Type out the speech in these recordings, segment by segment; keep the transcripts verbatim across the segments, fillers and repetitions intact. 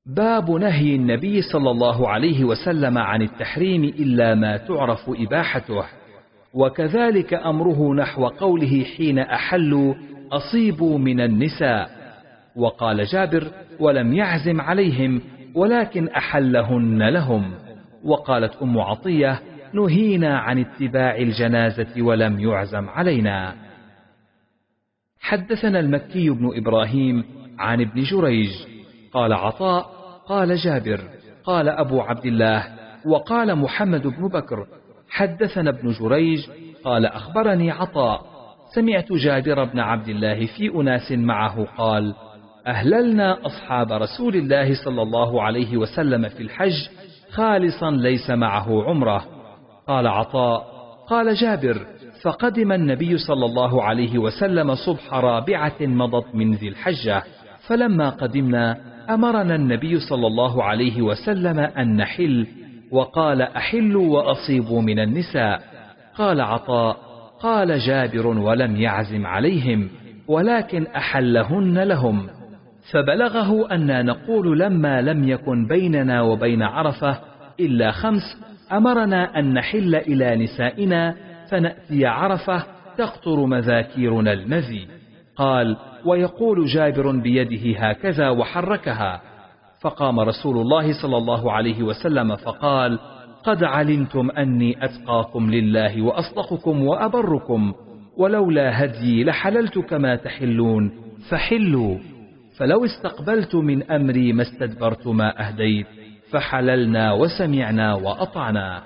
باب نهي النبي صلى الله عليه وسلم عن التحريم إلا ما تعرف إباحته، وكذلك أمره نحو قوله حين أحلوا أصيبوا من النساء. وقال جابر: ولم يعزم عليهم ولكن أحلهن لهم. وقالت أم عطية: نهينا عن اتباع الجنازة ولم يعزم علينا. حدثنا المكي بن إبراهيم عن ابن جريج قال عطاء قال جابر قال أبو عبد الله وقال محمد بن بكر حدثنا ابن جريج قال أخبرني عطاء سمعت جابر بن عبد الله في أناس معه قال: أهللنا أصحاب رسول الله صلى الله عليه وسلم في الحج خالصا ليس معه عمره. قال عطاء قال جابر: فقدم النبي صلى الله عليه وسلم صبح رابعة مضت من ذي الحجة، فلما قدمنا أمرنا النبي صلى الله عليه وسلم أن نحل، وقال: أحلوا وأصيبوا من النساء. قال عطاء قال جابر: ولم يعزم عليهم ولكن أحلهن لهم. فبلغه أن نقول لما لم يكن بيننا وبين عرفة إلا خمس أمرنا أن نحل إلى نسائنا فنأتي عرفة تقطر مذاكيرنا المذي. قال: ويقول جابر بيده هكذا وحركها. فقام رسول الله صلى الله عليه وسلم فقال: قد علمتم أني أتقاكم لله وأصدقكم وأبركم، ولولا هدي لحللت كما تحلون فحلوا، فلو استقبلت من أمري ما استدبرت ما أهديت، فحللنا وسمعنا وأطعنا.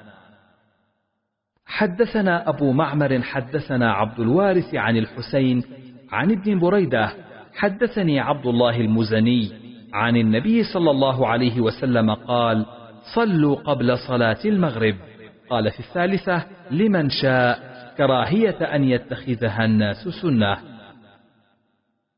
حدثنا أبو معمر حدثنا عبد الوارث عن الحسين عن ابن بريدة حدثني عبد الله المزني عن النبي صلى الله عليه وسلم قال: صلوا قبل صلاة المغرب. قال في الثالثة: لمن شاء، كراهية أن يتخذها الناس سنة.